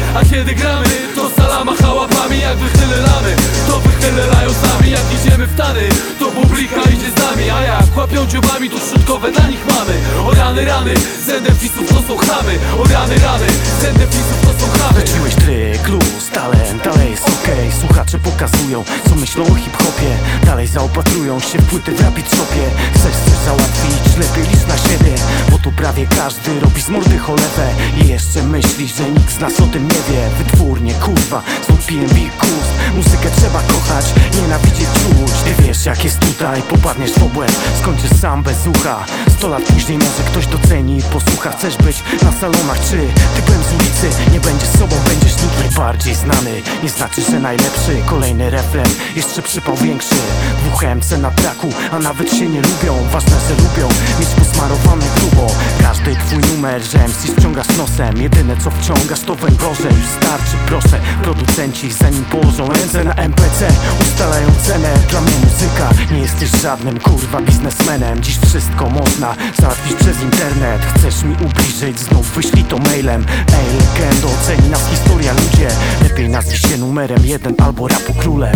a kiedy gramy, to sala macha łapami. Jak wychylelamy, to wychylelają sami. Jak idziemy w tany, to publika idzie z nami. A jak łapią dziobami, to środkowe dla nich mamy. O rany, rany, z endefisów to są chamy. O rany, rany, z endefisów to są chamy. Wróciłeś tryk, luz, talent, dalej jest okej. Słuchacze pokazują, co myślą o hip-hopie. Dalej zaopatrują się w płyty w Rapid Shopie. Chcesz coś załatwić, lepiej licz na siebie, bo tu prawie każdy robi z mordy cholewę. I jeszcze myślisz, że nikt z nas o tym nie wie. Wytwórnie, kurwa, znów PNB kust. Muzykę trzeba kochać, nienawidzieć czuć. Ty wiesz jak jest tutaj, popadniesz w obłęd, skończysz sam bez ucha. 100 lat później może ktoś doceni i posłucha. Chcesz być na salonach czy typem z ulicy? Nie będziesz sobą, będziesz nikt. Najbardziej znany nie znaczy, że najlepszy. Kolejny refren, jeszcze przypał większy. 2 MC na traku, a nawet się nie lubią. Ważne, że lubią mieć posmarowane grubo. Każdy twój numer, że MC ściągasz nosem. Jedyne co wciągasz to węgorze. Już starczy, proszę, producenci zanim położą ręce na MPC ustalają cenę. Dla mnie muzyka, nie jesteś żadnym kurwa biznesmenem. Dziś wszystko można załatwić przez internet. Chcesz mi ubliżyć, znów wyślij to mailem. Ej, legendo, oceni nas historia, ludzie. Lepiej nazwij się numerem 1 albo rapu królem.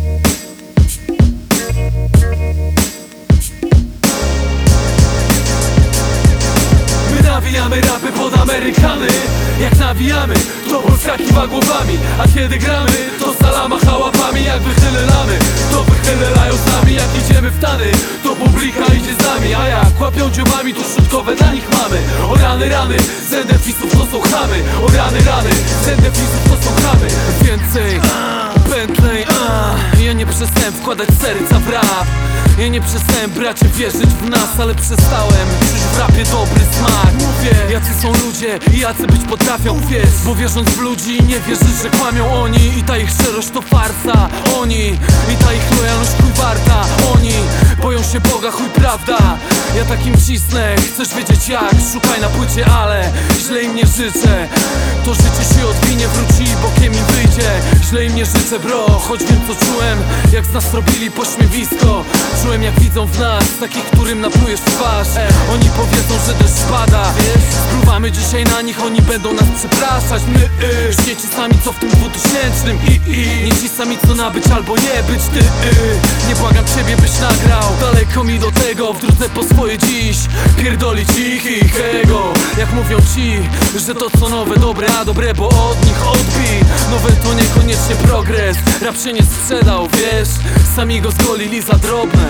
Nawijamy rapy pod Amerykany. Jak nawijamy, to Polska kiwa głowami. A kiedy gramy, to sala macha łapami. Jak wychylelamy, to wychylelają sami. Jak idziemy w tany, to publika idzie z nami. A jak łapią dziobami, to środkowe dla nich mamy. O rany, rany, z endefisów to są chamy. O rany, rany, z endefisów to są chamy. Więcej Bentley, ja nie przestałem wkładać serca w rap. Ja nie przestałem, bracie, wierzyć w nas, ale przestałem czuć w rapie dobry smak. Mówię, jacy są ludzie i jacy być potrafią, wiesz. Bo wierząc w ludzi nie wierzysz, że kłamią oni. I ta ich szczerość to farsa, oni. I ta ich lojalność chuj warta, oni. Boją się Boga, chuj prawda. Ja takim cisnę, chcesz wiedzieć jak? Szukaj na płycie, ale źle im nie życzę. To życie się odwinie, wróci i bokiem im wyjdzie. Źle im nie życzę, bro, choć wiem co czułem, jak z nas robili pośmiewisko. Czułem jak widzą w nas takich, którym naplujesz w twarz. Oni powiedzą, że deszcz pada. Spróbamy dzisiaj na nich, oni będą nas przepraszać. My, już nie ci sami co w tym 2000 nie ci sami co nabyć albo nie być ty. Nie błagam ciebie byś nagrał. Daleko mi do tego, w drodze po swoje dziś pierdolić ich ego. Jak mówią ci, że to co nowe dobre, a dobre bo od nich odbij. Nowe to niekoniecznie progres. Rap się nie sprzedał, wiesz. Sami go zgolili za drobne.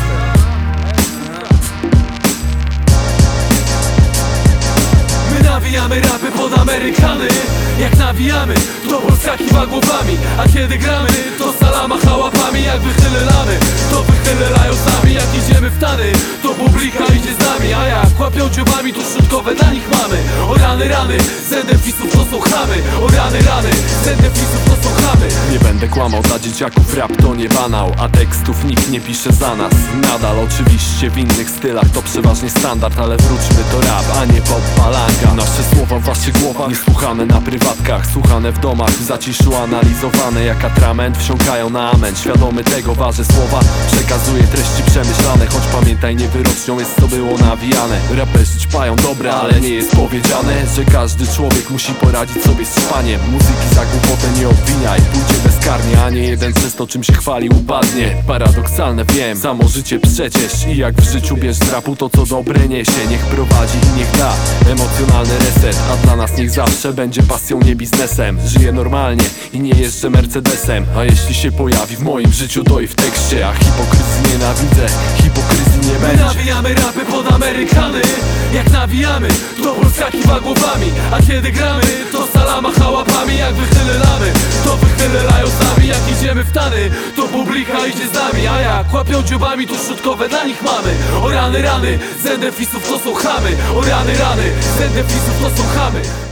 My nawijamy rapy pod Amerykany. Jak nawijamy, to Polska kiwa głowami. A kiedy gramy, to sala macha łapami. Jak wychylelamy, to wychylelają sami. Jak idziemy w tany, to publika idzie z nami. A jak łapią dziobami, to środkowe dla nich mamy. O rany, rany, z endefisów to są chamy. O rany, rany, z endefisów to są chamy. Nie będę kłamał, dla dzieciaków rap to nie banał, a tekstów nikt nie pisze za nas. Nadal oczywiście w innych stylach to przeważnie standard, ale wróćmy to rap, a nie podpalanga. Nasze słowa w waszych głowach, niesłuchane na prywatkach, słuchane w domach, w zaciszu analizowane jak atrament. Wsiąkają na amen, świadomy tego ważę słowa. Przekazuję treści przemyślane, choć pamiętaj nie wyrocznią jest co było nawijane. Raperzy ćpają dobre, ale nie jest powiedziane, że każdy człowiek musi poradzić sobie z szpaniem. Muzyki za głupotę nie obwiniaj, pójdzie bezkarnie, a nie jeden przez to czym się chwali upadnie. Paradoksalne wiem, samo życie przecież. I jak w życiu bierz z rapu to co dobre niesie. Niech prowadzi i niech da emocjonalny reset, a dla nas niech zawsze będzie pasją, nie biznesem. Żyję normalnie i nie jeżdżę Mercedesem, a jeśli się pojawi w moim życiu to i w tekście. A hipokryzji nienawidzę, hipokryzji nie My będzie. nawijamy rapy pod Amerykany. Jak nawijamy, to Polska kiwa głowami. A kiedy gramy, to sala macha łapami. Jak wychylelamy, to wychylelają sami. Jak idziemy w tany, to publika idzie z nami. A jak łapią dziobami, to środkowe dla nich mamy. O rany, rany, z endefisów to są chamy. O rany, rany, z endefisów to są chamy.